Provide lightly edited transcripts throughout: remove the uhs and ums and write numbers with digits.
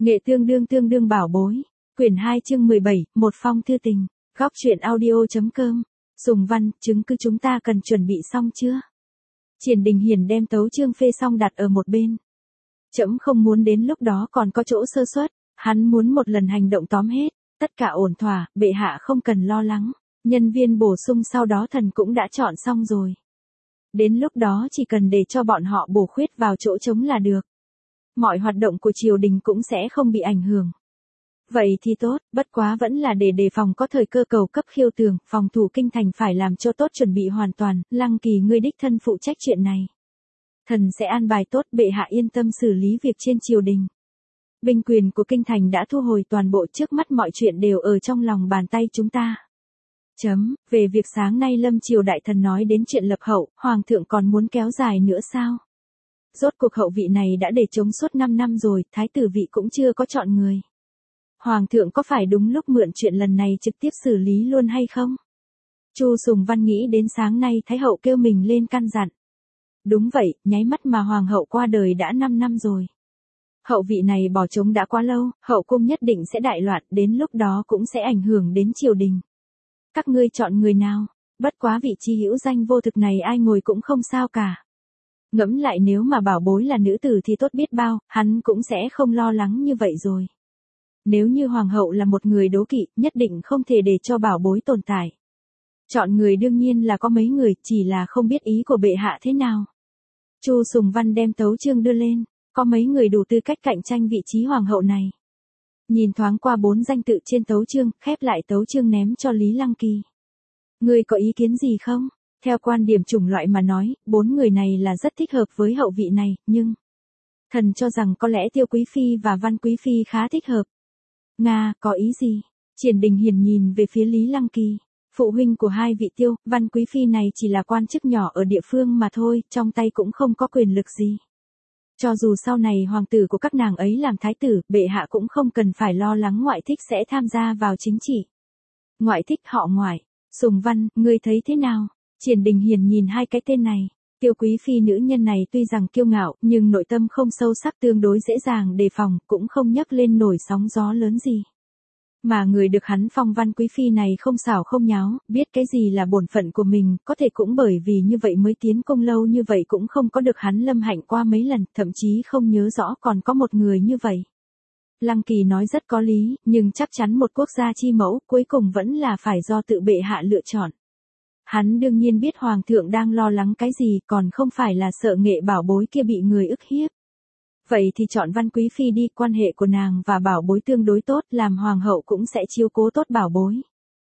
Nghệ tương đương bảo bối. Quyển 2 chương 17, một phong thư tình. Góc truyện audio.com. Sùng Văn, chứng cứ chúng ta cần chuẩn bị xong chưa? Triển Đình Hiền đem tấu chương phê xong đặt ở một bên. Trẫm không muốn đến lúc đó còn có chỗ sơ suất, hắn muốn một lần hành động tóm hết, tất cả ổn thỏa, bệ hạ không cần lo lắng. Nhân viên bổ sung sau đó thần cũng đã chọn xong rồi. Đến lúc đó chỉ cần để cho bọn họ bổ khuyết vào chỗ trống là được. Mọi hoạt động của triều đình cũng sẽ không bị ảnh hưởng. Vậy thì tốt, bất quá vẫn là để đề phòng có thời cơ cầu cấp khiêu tường, phòng thủ kinh thành phải làm cho tốt chuẩn bị hoàn toàn, Lăng Kỳ ngươi đích thân phụ trách chuyện này. Thần sẽ an bài tốt, bệ hạ yên tâm xử lý việc trên triều đình. Binh quyền của kinh thành đã thu hồi toàn bộ, trước mắt mọi chuyện đều ở trong lòng bàn tay chúng ta. Về việc sáng nay Lâm Triều đại thần nói đến chuyện lập hậu, Hoàng thượng còn muốn kéo dài nữa sao? Rốt cuộc hậu vị này đã để trống suốt 5 năm rồi, thái tử vị cũng chưa có chọn người. Hoàng thượng có phải đúng lúc mượn chuyện lần này trực tiếp xử lý luôn hay không? Chu Sùng Văn nghĩ đến sáng nay Thái hậu kêu mình lên căn dặn. Đúng vậy, nháy mắt mà Hoàng hậu qua đời đã 5 năm rồi. Hậu vị này bỏ trống đã quá lâu, hậu cung nhất định sẽ đại loạn, đến lúc đó cũng sẽ ảnh hưởng đến triều đình. Các ngươi chọn người nào? Bất quá vị trí hữu danh vô thực này ai ngồi cũng không sao cả. Ngẫm lại nếu mà bảo bối là nữ tử thì tốt biết bao, hắn cũng sẽ không lo lắng như vậy rồi. Nếu như hoàng hậu là một người đố kỵ, nhất định không thể để cho bảo bối tồn tại. Chọn người đương nhiên là có mấy người, chỉ là không biết ý của bệ hạ thế nào. Chu Sùng Văn đem tấu chương đưa lên, có mấy người đủ tư cách cạnh tranh vị trí hoàng hậu này. Nhìn thoáng qua 4 danh tự trên tấu chương, khép lại tấu chương ném cho Lý Lăng Kỳ. Ngươi có ý kiến gì không? Theo quan điểm chủng loại mà nói, 4 người này là rất thích hợp với hậu vị này, nhưng thần cho rằng có lẽ Tiêu Quý Phi và Văn Quý Phi khá thích hợp. Nga, có ý gì? Triển Đình Hiền nhìn về phía Lý Lăng Kỳ. Phụ huynh của hai vị Tiêu, Văn Quý Phi này chỉ là quan chức nhỏ ở địa phương mà thôi, trong tay cũng không có quyền lực gì. Cho dù sau này hoàng tử của các nàng ấy làm thái tử, bệ hạ cũng không cần phải lo lắng ngoại thích sẽ tham gia vào chính trị. Ngoại thích họ ngoại. Sùng Văn, ngươi thấy thế nào? Triển Đình Hiền nhìn hai cái tên này. Tiêu Quý Phi nữ nhân này tuy rằng kiêu ngạo, nhưng nội tâm không sâu sắc, tương đối dễ dàng đề phòng, cũng không nhấc lên nổi sóng gió lớn gì. Mà người được hắn phong Văn Quý Phi này không xảo không nháo, biết cái gì là bổn phận của mình, có thể cũng bởi vì như vậy mới tiến công lâu như vậy cũng không có được hắn lâm hạnh qua mấy lần, thậm chí không nhớ rõ còn có một người như vậy. Lăng Kỳ nói rất có lý, nhưng chắc chắn một quốc gia chi mẫu, cuối cùng vẫn là phải do tự bệ hạ lựa chọn. Hắn đương nhiên biết hoàng thượng đang lo lắng cái gì, còn không phải là sợ nghệ bảo bối kia bị người ức hiếp. Vậy thì chọn Văn Quý Phi đi, quan hệ của nàng và bảo bối tương đối tốt, làm hoàng hậu cũng sẽ chiếu cố tốt bảo bối.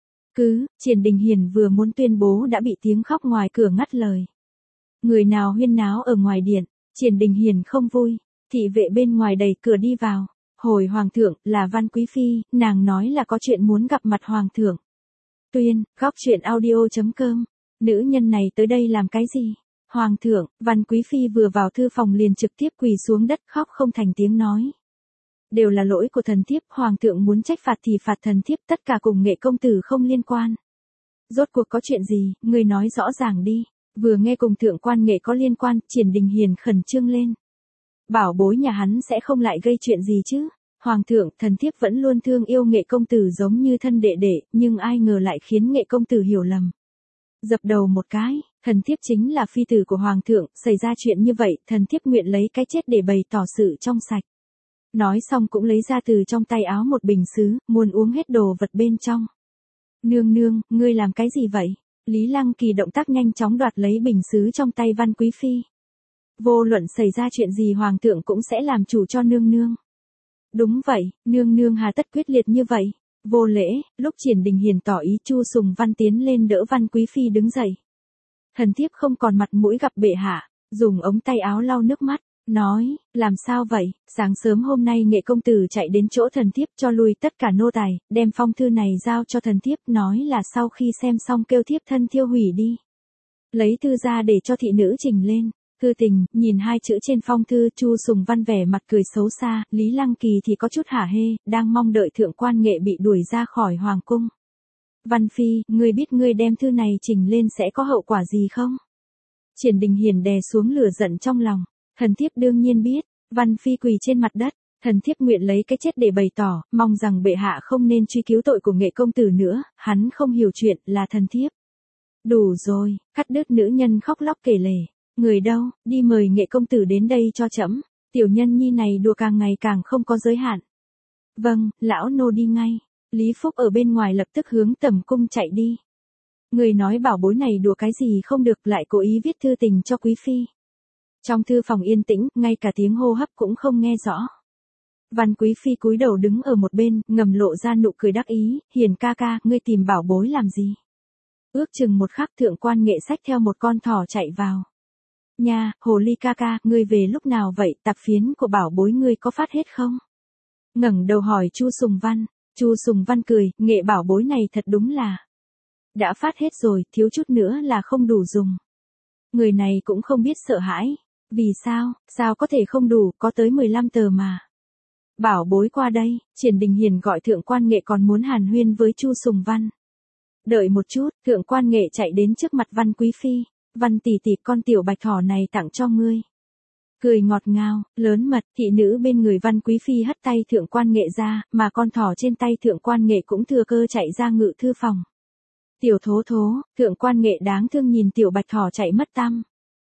Triển Đình Hiền vừa muốn tuyên bố đã bị tiếng khóc ngoài cửa ngắt lời. Người nào huyên náo ở ngoài điện? Triển Đình Hiền không vui, thị vệ bên ngoài đẩy cửa đi vào. Hồi hoàng thượng, là Văn Quý Phi, nàng nói là có chuyện muốn gặp mặt hoàng thượng. Tuyên, góc truyện audio.com. Nữ nhân này tới đây làm cái gì? Hoàng thượng, Văn Quý Phi vừa vào thư phòng liền trực tiếp quỳ xuống đất khóc không thành tiếng nói. Đều là lỗi của thần thiếp, hoàng thượng muốn trách phạt thì phạt thần thiếp, tất cả cùng nghệ công tử không liên quan. Rốt cuộc có chuyện gì, ngươi nói rõ ràng đi. Vừa nghe cùng thượng quan nghệ có liên quan, Triển Đình Hiền khẩn trương lên. Bảo bối nhà hắn sẽ không lại gây chuyện gì chứ? Hoàng thượng, thần thiếp vẫn luôn thương yêu nghệ công tử giống như thân đệ đệ, nhưng ai ngờ lại khiến nghệ công tử hiểu lầm. Dập đầu một cái, thần thiếp chính là phi tử của hoàng thượng, xảy ra chuyện như vậy, thần thiếp nguyện lấy cái chết để bày tỏ sự trong sạch. Nói xong cũng lấy ra từ trong tay áo một bình sứ, muốn uống hết đồ vật bên trong. Nương nương, ngươi làm cái gì vậy? Lý Lăng Kỳ động tác nhanh chóng đoạt lấy bình sứ trong tay Văn Quý Phi. Vô luận xảy ra chuyện gì hoàng thượng cũng sẽ làm chủ cho nương nương. Đúng vậy, nương nương hà tất quyết liệt như vậy. Vô lễ, lúc Triển Đình Hiền tỏ ý, Chu Sùng Văn tiến lên đỡ Văn Quý Phi đứng dậy. Thần thiếp không còn mặt mũi gặp bệ hạ, dùng ống tay áo lau nước mắt, nói, làm sao vậy? Sáng sớm hôm nay nghệ công tử chạy đến chỗ thần thiếp cho lui tất cả nô tài, đem phong thư này giao cho thần thiếp, nói là sau khi xem xong kêu thiếp thân thiêu hủy đi. Lấy thư ra để cho thị nữ trình lên. Thư tình, nhìn hai chữ trên phong thư, Chu Sùng Văn vẻ mặt cười xấu xa, Lý Lăng Kỳ thì có chút hả hê, đang mong đợi thượng quan nghệ bị đuổi ra khỏi hoàng cung. Văn Phi, ngươi biết ngươi đem thư này trình lên sẽ có hậu quả gì không? Triển Đình Hiền đè xuống lửa giận trong lòng, thần thiếp đương nhiên biết. Văn Phi quỳ trên mặt đất, Thần thiếp nguyện lấy cái chết để bày tỏ, mong rằng bệ hạ không nên truy cứu tội của Nghệ công tử nữa, hắn không hiểu chuyện, là thần thiếp. Đủ rồi, cắt đứt nữ nhân khóc lóc kể lể. Người đâu, đi mời Nghệ công tử đến đây cho trẫm. Tiểu nhân nhi này đùa càng ngày càng không có giới hạn. Vâng, lão nô đi ngay. Lý Phúc ở bên ngoài lập tức hướng tẩm cung chạy đi. Người nói bảo bối này đùa cái gì không được, lại cố ý viết thư tình cho quý phi. Trong thư phòng yên tĩnh, ngay cả tiếng hô hấp cũng không nghe rõ. Văn quý phi cúi đầu đứng ở một bên, ngầm lộ ra nụ cười đắc ý. Hiền ca ca, ngươi tìm bảo bối làm gì? Ước chừng một khắc thượng quan Nghệ xách theo một con thỏ chạy vào. Nha, hồ ly ca ca, ngươi về lúc nào vậy, tạp phiến của bảo bối ngươi có phát hết không? Ngẩng đầu hỏi Chu Sùng Văn. Chu Sùng Văn cười, Nghệ bảo bối này thật đúng là đã phát hết rồi, thiếu chút nữa là không đủ dùng. Người này cũng không biết sợ hãi. Vì sao, sao có thể không đủ, có tới 15 tờ mà. Bảo bối qua đây, Triển Đình Hiền gọi thượng quan Nghệ còn muốn hàn huyên với Chu Sùng Văn. Đợi một chút, thượng quan Nghệ chạy đến trước mặt Văn quý phi. Văn tỷ tỷ, con tiểu bạch thỏ này tặng cho ngươi. Cười ngọt ngào, lớn mật, thị nữ bên người Văn quý phi hất tay thượng quan Nghệ ra, mà con thỏ trên tay thượng quan Nghệ cũng thừa cơ chạy ra ngự thư phòng. Tiểu thố thố, thượng quan Nghệ đáng thương nhìn tiểu bạch thỏ chạy mất tăm.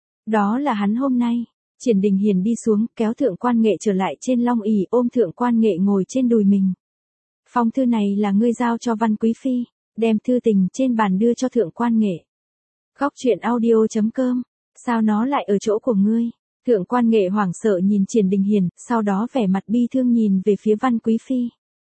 Đó là hắn hôm nay. Triển Đình Hiền đi xuống, kéo thượng quan Nghệ trở lại trên long ỷ, ôm thượng quan Nghệ ngồi trên đùi mình. Phong thư này là ngươi giao cho Văn quý phi, đem thư tình trên bàn đưa cho thượng quan Nghệ. Góc truyện audio.com, sao nó lại ở chỗ của ngươi? Thượng quan Nghệ hoảng sợ nhìn Triển Đình Hiền, sau đó vẻ mặt bi thương nhìn về phía Văn quý phi.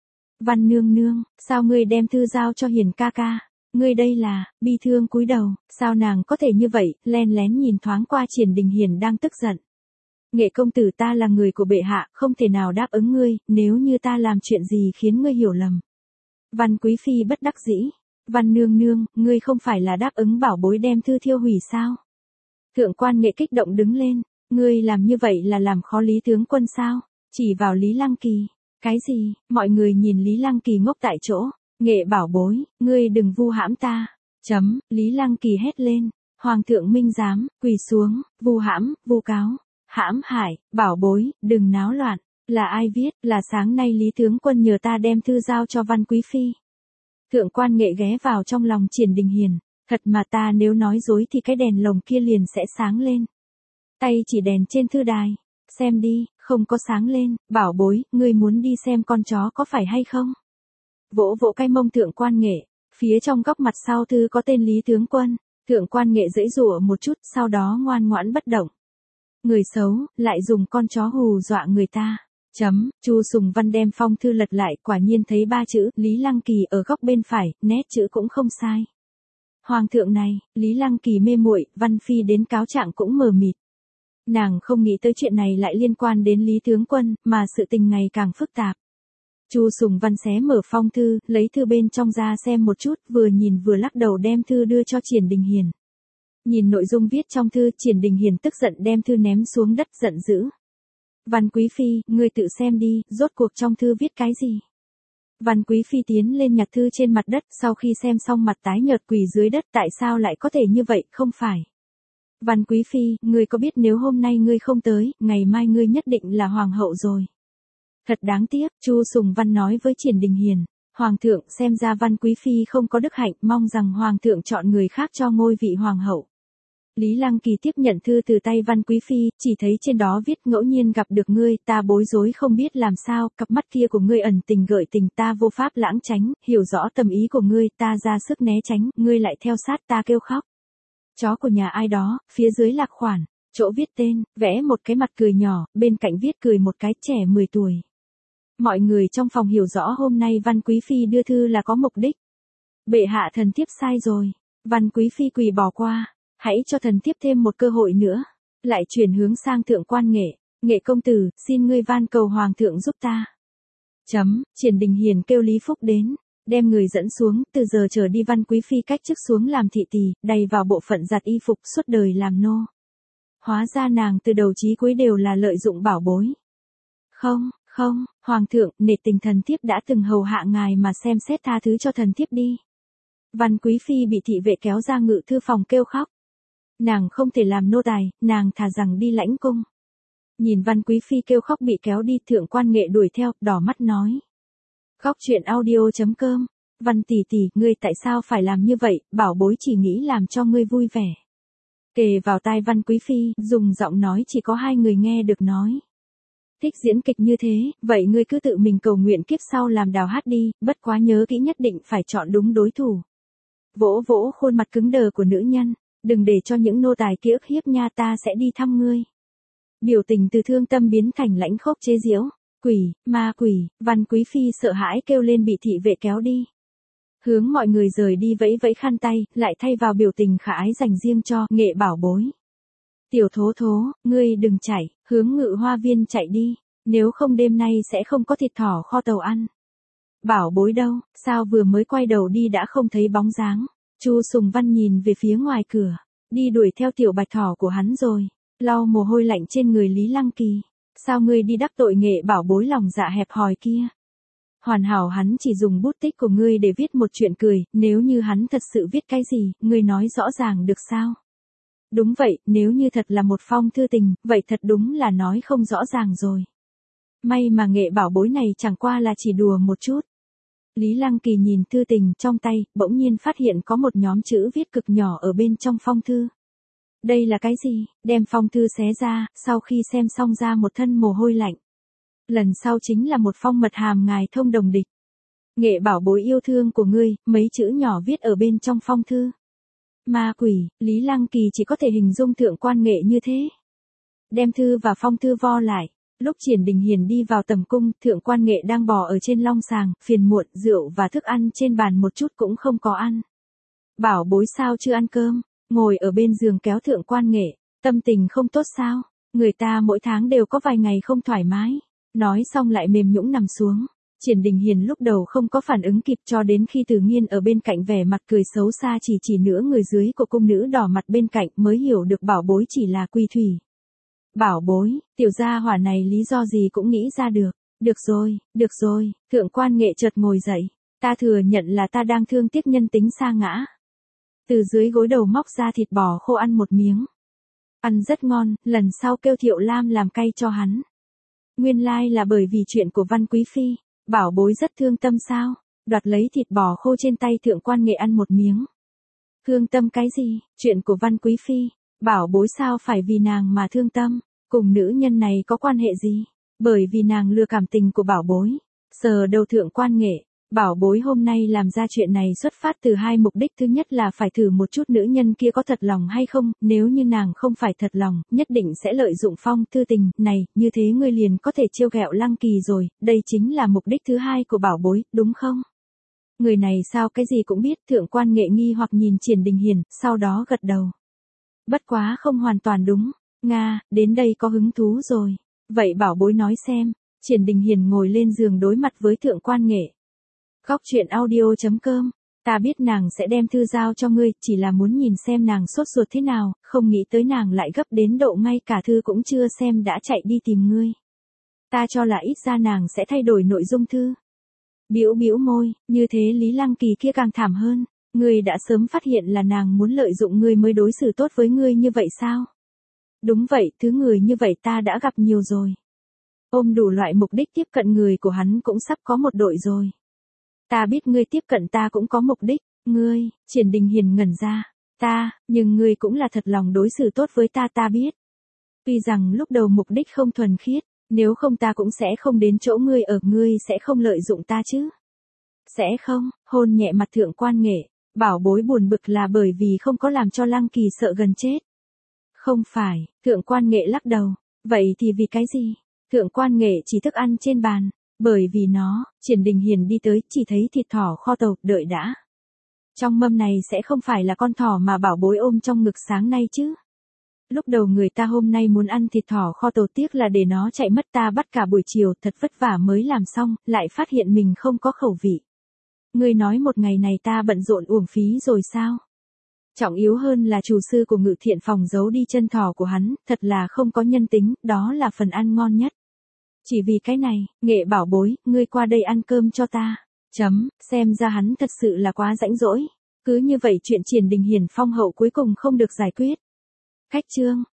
Văn nương nương, sao ngươi đem thư giao cho Hiền ca ca? Ngươi đây là, bi thương cúi đầu, sao nàng có thể như vậy, len lén nhìn thoáng qua Triển Đình Hiền đang tức giận. Nghệ công tử, ta là người của bệ hạ, không thể nào đáp ứng ngươi, nếu như ta làm chuyện gì khiến ngươi hiểu lầm. Văn quý phi bất đắc dĩ. Văn nương nương, ngươi không phải là đáp ứng bảo bối đem thư thiêu hủy sao? Thượng quan Nghệ kích động đứng lên. Ngươi làm như vậy là làm khó Lý tướng quân sao? Chỉ vào Lý Lăng Kỳ. Cái gì? Mọi người nhìn Lý Lăng Kỳ ngốc tại chỗ. Nghệ bảo bối, ngươi đừng vu hãm ta. Lý Lăng Kỳ hét lên. Hoàng thượng minh giám, quỳ xuống, vu hãm, vu cáo. Hãm hại, bảo bối, đừng náo loạn. Là ai viết? Là sáng nay Lý tướng quân nhờ ta đem thư giao cho Văn quý phi. Thượng quan Nghệ ghé vào trong lòng Triển Đình Hiền. Thật mà, ta nếu nói dối thì cái đèn lồng kia liền sẽ sáng lên. Tay chỉ đèn trên thư đài. Xem đi, không có sáng lên. Bảo bối, ngươi muốn đi xem con chó có phải hay không? Vỗ vỗ cái mông thượng quan Nghệ. Phía trong góc mặt sau thư có tên Lý tướng quân. Thượng quan Nghệ giãy giụa một chút, sau đó ngoan ngoãn bất động. Người xấu, lại dùng con chó hù dọa người ta. Chu Sùng Văn đem phong thư lật lại, quả nhiên thấy 3 chữ Lý Lăng Kỳ ở góc bên phải, nét chữ cũng không sai. Hoàng thượng này, Lý Lăng Kỳ mê muội, Văn phi đến cáo trạng cũng mờ mịt. Nàng không nghĩ tới chuyện này lại liên quan đến Lý tướng quân, mà sự tình ngày càng phức tạp. Chu Sùng Văn xé mở phong thư, lấy thư bên trong ra xem một chút, vừa nhìn vừa lắc đầu đem thư đưa cho Triển Đình Hiền. Nhìn nội dung viết trong thư, Triển Đình Hiền tức giận đem thư ném xuống đất, giận dữ. Văn quý phi, ngươi tự xem đi, rốt cuộc trong thư viết cái gì? Văn quý phi tiến lên nhặt thư trên mặt đất, sau khi xem xong mặt tái nhợt quỳ dưới đất, tại sao lại có thể như vậy, không phải? Văn quý phi, ngươi có biết nếu hôm nay ngươi không tới, ngày mai ngươi nhất định là hoàng hậu rồi. Thật đáng tiếc, Chu Sùng Văn nói với Triển Đình Hiền. Hoàng thượng, xem ra Văn quý phi không có đức hạnh, mong rằng hoàng thượng chọn người khác cho ngôi vị hoàng hậu. Lý Lăng Kỳ tiếp nhận thư từ tay Văn quý phi, chỉ thấy trên đó viết ngẫu nhiên gặp được ngươi, ta bối rối không biết làm sao, cặp mắt kia của ngươi ẩn tình gợi tình, ta vô pháp lãng tránh, hiểu rõ tâm ý của ngươi, ta ra sức né tránh, ngươi lại theo sát ta kêu khóc. Chó của nhà ai đó, phía dưới lạc khoản, chỗ viết tên, vẽ một cái mặt cười nhỏ, bên cạnh viết cười một cái trẻ 10 tuổi. Mọi người trong phòng hiểu rõ hôm nay Văn quý phi đưa thư là có mục đích. Bệ hạ, thần thiếp sai rồi. Văn quý phi quỳ bỏ qua. Hãy cho thần thiếp thêm một cơ hội nữa. Lại chuyển hướng sang thượng quan Nghệ. Nghệ công tử, xin ngươi van cầu hoàng thượng giúp ta. Triển Đình Hiền kêu Lý Phúc đến. Đem người dẫn xuống, từ giờ trở đi Văn quý phi cách chức xuống làm thị tỳ, đầy vào bộ phận giặt y phục, suốt đời làm nô. Hóa ra nàng từ đầu chí cuối đều là lợi dụng bảo bối. Không, hoàng thượng, nể tình thần thiếp đã từng hầu hạ ngài mà xem xét tha thứ cho thần thiếp đi. Văn quý phi bị thị vệ kéo ra ngự thư phòng kêu khóc. Nàng không thể làm nô tài, nàng thà rằng đi lãnh cung. Nhìn Văn Quý Phi kêu khóc bị kéo đi, Thượng Quan Nghệ đuổi theo, đỏ mắt nói. Khóc chuyện audio.com. Văn tỷ tỷ, ngươi tại sao phải làm như vậy, bảo bối chỉ nghĩ làm cho ngươi vui vẻ. Kề vào tai Văn Quý Phi, dùng giọng nói chỉ có hai người nghe được nói. Thích diễn kịch như thế, vậy ngươi cứ tự mình cầu nguyện kiếp sau làm Đào Hát đi, bất quá nhớ kỹ nhất định phải chọn đúng đối thủ. Vỗ vỗ khuôn mặt cứng đờ của nữ nhân, đừng để cho những nô tài kia ức hiếp nha, ta sẽ đi thăm ngươi. Biểu tình từ thương tâm biến thành lãnh khốc chế giễu. Quỷ, ma quỷ, Văn Quý Phi sợ hãi kêu lên, bị thị vệ kéo đi. Hướng mọi người rời đi vẫy vẫy khăn tay, lại thay vào biểu tình khả ái dành riêng cho Nghệ bảo bối. Tiểu thố thố, ngươi đừng chạy, hướng Ngự Hoa Viên chạy đi, nếu không đêm nay sẽ không có thịt thỏ kho tàu ăn. Bảo bối đâu, sao vừa mới quay đầu đi đã không thấy bóng dáng. Chu Sùng Văn nhìn về phía ngoài cửa, đi đuổi theo tiểu bạch thỏ của hắn rồi, lau mồ hôi lạnh trên người Lý Lăng Kỳ. Sao ngươi đi đắc tội Nghệ bảo bối lòng dạ hẹp hòi kia? Hoàn hảo hắn chỉ dùng bút tích của ngươi để viết một chuyện cười, nếu như hắn thật sự viết cái gì, ngươi nói rõ ràng được sao? Đúng vậy, nếu như thật là một phong thư tình, vậy thật đúng là nói không rõ ràng rồi. May mà Nghệ bảo bối này chẳng qua là chỉ đùa một chút. Lý Lăng Kỳ nhìn thư tình trong tay, bỗng nhiên phát hiện có một nhóm chữ viết cực nhỏ ở bên trong phong thư. Đây là cái gì? Đem phong thư xé ra, sau khi xem xong ra một thân mồ hôi lạnh. Lần sau chính là một phong mật hàm ngài thông đồng địch. Nghệ bảo bối yêu thương của ngươi, mấy chữ nhỏ viết ở bên trong phong thư. Ma quỷ, Lý Lăng Kỳ chỉ có thể hình dung Thượng Quan Nghệ như thế. Đem thư và phong thư vo lại. Lúc Triển Đình Hiền đi vào tầm cung, Thượng Quan Nghệ đang bò ở trên long sàng, phiền muộn, rượu và thức ăn trên bàn một chút cũng không có ăn. Bảo bối sao chưa ăn cơm? Ngồi ở bên giường kéo Thượng Quan Nghệ, tâm tình không tốt sao? Người ta mỗi tháng đều có vài ngày không thoải mái. Nói xong lại mềm nhũn nằm xuống. Triển Đình Hiền lúc đầu không có phản ứng kịp, cho đến khi Từ Nghiên ở bên cạnh vẻ mặt cười xấu xa chỉ nửa người dưới của cung nữ đỏ mặt bên cạnh mới hiểu được bảo bối chỉ là Quy Thủy. Bảo bối, tiểu gia hỏa này lý do gì cũng nghĩ ra được. Được rồi, Thượng Quan Nghệ chợt ngồi dậy. Ta thừa nhận là ta đang thương tiếc nhân tính sa ngã. Từ dưới gối đầu móc ra thịt bò khô ăn một miếng. Ăn rất ngon, lần sau kêu Thiệu Lam làm cay cho hắn. Nguyên lai là bởi vì chuyện của Văn Quý Phi, bảo bối rất thương tâm sao? Đoạt lấy thịt bò khô trên tay Thượng Quan Nghệ ăn một miếng. Thương tâm cái gì? Chuyện của Văn Quý Phi, bảo bối sao phải vì nàng mà thương tâm? Cùng nữ nhân này có quan hệ gì? Bởi vì nàng lừa cảm tình của bảo bối. Sờ đầu Thượng Quan Nghệ. Bảo bối hôm nay làm ra chuyện này xuất phát từ hai mục đích, thứ nhất là phải thử một chút nữ nhân kia có thật lòng hay không, nếu như nàng không phải thật lòng, nhất định sẽ lợi dụng phong thư tình này, như thế ngươi liền có thể trêu ghẹo Lăng Kỳ rồi, đây chính là mục đích thứ hai của bảo bối, đúng không? Người này sao cái gì cũng biết, Thượng Quan Nghệ nghi hoặc nhìn Triển Đình Hiền, sau đó gật đầu. Bất quá không hoàn toàn đúng, Nga, đến đây có hứng thú rồi, vậy bảo bối nói xem. Triển Đình Hiền ngồi lên giường đối mặt với Thượng Quan Nghệ. Khóc chuyện audio.com. Ta biết nàng sẽ đem thư giao cho ngươi, chỉ là muốn nhìn xem nàng sốt ruột thế nào, không nghĩ tới nàng lại gấp đến độ ngay cả thư cũng chưa xem đã chạy đi tìm ngươi. Ta cho là ít ra nàng sẽ thay đổi nội dung thư. Bĩu môi, như thế Lý Lăng Kỳ kia càng thảm hơn. Ngươi đã sớm phát hiện là nàng muốn lợi dụng ngươi mới đối xử tốt với ngươi như vậy sao? Đúng vậy, thứ người như vậy ta đã gặp nhiều rồi. Ôm đủ loại mục đích tiếp cận người của hắn cũng sắp có một đội rồi. Ta biết ngươi tiếp cận ta cũng có mục đích, ngươi, Triển Đình Hiền ngẩn ra, nhưng ngươi cũng là thật lòng đối xử tốt với ta biết. Tuy rằng lúc đầu mục đích không thuần khiết, nếu không ta cũng sẽ không đến chỗ ngươi ở, ngươi sẽ không lợi dụng ta chứ. Sẽ không, hôn nhẹ mặt Thượng Quan Nghệ, bảo bối buồn bực là bởi vì không có làm cho Lăng Kỳ sợ gần chết. Không phải, Thượng Quan Nghệ lắc đầu, vậy thì vì cái gì? Thượng Quan Nghệ chỉ thức ăn trên bàn. Bởi vì nó, Triển Đình Hiền đi tới, chỉ thấy thịt thỏ kho tàu, đợi đã. Trong mâm này sẽ không phải là con thỏ mà bảo bối ôm trong ngực sáng nay chứ. Lúc đầu người ta hôm nay muốn ăn thịt thỏ kho tàu, tiếc là để nó chạy mất, ta bắt cả buổi chiều, thật vất vả mới làm xong, lại phát hiện mình không có khẩu vị. Ngươi nói một ngày này ta bận rộn uổng phí rồi sao? Trọng yếu hơn là chủ sư của Ngự Thiện phòng giấu đi chân thỏ của hắn, thật là không có nhân tính, đó là phần ăn ngon nhất. Chỉ vì cái này, Nghệ bảo bối, ngươi qua đây ăn cơm cho ta. Xem ra hắn thật sự là quá rãnh rỗi. Cứ như vậy chuyện Triển Đình Hiền phong hậu cuối cùng không được giải quyết. Khách chương.